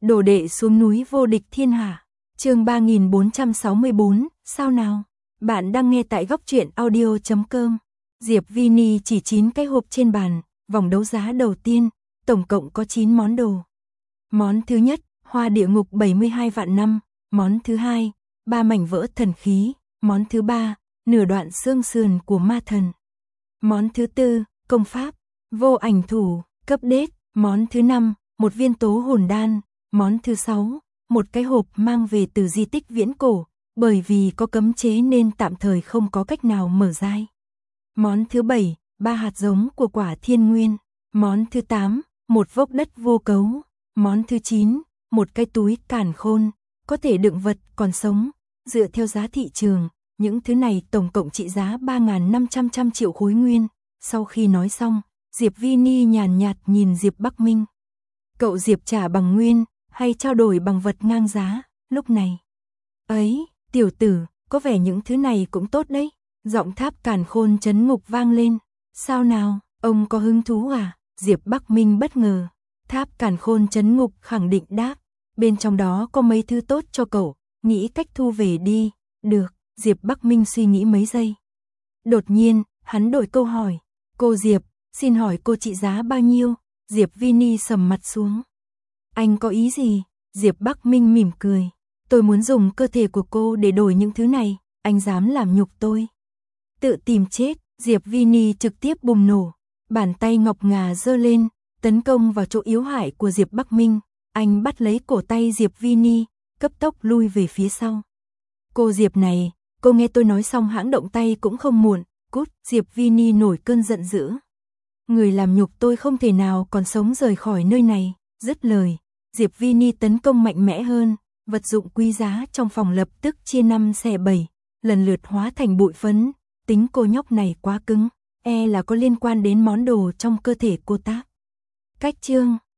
Đồ đệ xuống núi vô địch thiên hạ. Chương 3464, sao nào? Bạn đang nghe tại góc truyện audio.com. Diệp Vini chỉ 9 cái hộp trên bàn, vòng đấu giá đầu tiên, tổng cộng có 9 món đồ. Món thứ nhất, hoa địa ngục 72 vạn năm, món thứ hai, 3 mảnh vỡ thần khí, món thứ ba, nửa đoạn xương sườn của ma thần. Món thứ tư, công pháp, vô ảnh thủ, cấp đết, món thứ năm, một viên tố hồn đan, món thứ sáu, một cái hộp mang về từ di tích viễn cổ, bởi vì có cấm chế nên tạm thời không có cách nào mở ra. Món thứ bảy, 3 hạt giống của quả thiên nguyên, món thứ 8, một vốc đất vô cấu, món thứ 9, một cái túi càn khôn, có thể đựng vật còn sống, dựa theo giá thị trường, những thứ này tổng cộng trị giá 3.500 triệu khối nguyên. Sau khi nói xong, Diệp Vini nhàn nhạt nhìn Diệp Bắc Minh. Cậu Diệp trả bằng nguyên, hay trao đổi bằng vật ngang giá, lúc này. Ấy, tiểu tử, có vẻ những thứ này cũng tốt đấy. Giọng tháp càn khôn trấn ngục vang lên. Sao nào, ông có hứng thú à? Diệp Bắc Minh bất ngờ. Tháp càn khôn trấn ngục khẳng định đáp. Bên trong đó có mấy thứ tốt cho cậu, nghĩ cách thu về đi. Được, Diệp Bắc Minh suy nghĩ mấy giây. Đột nhiên, hắn đổi câu hỏi. Cô Diệp, xin hỏi cô trị giá bao nhiêu? Diệp Vini sầm mặt xuống. Anh có ý gì? Diệp Bắc Minh mỉm cười. Tôi muốn dùng cơ thể của cô để đổi những thứ này, anh dám làm nhục tôi. Tự tìm chết, Diệp Vini trực tiếp bùng nổ. Bàn tay ngọc ngà giơ lên, tấn công vào chỗ yếu hại của Diệp Bắc Minh. Anh bắt lấy cổ tay Diệp Vini, cấp tốc lui về phía sau. Cô Diệp này, cô nghe tôi nói xong hãng động tay cũng không muộn. Cút, Diệp Vini nổi cơn giận dữ. Người làm nhục tôi không thể nào còn sống rời khỏi nơi này. Dứt lời, Diệp Vini tấn công mạnh mẽ hơn, vật dụng quý giá trong phòng lập tức chia 5 xẻ 7, lần lượt hóa thành bụi phấn. Tính cô nhóc này quá cứng, là có liên quan đến món đồ trong cơ thể cô ta. Cách chương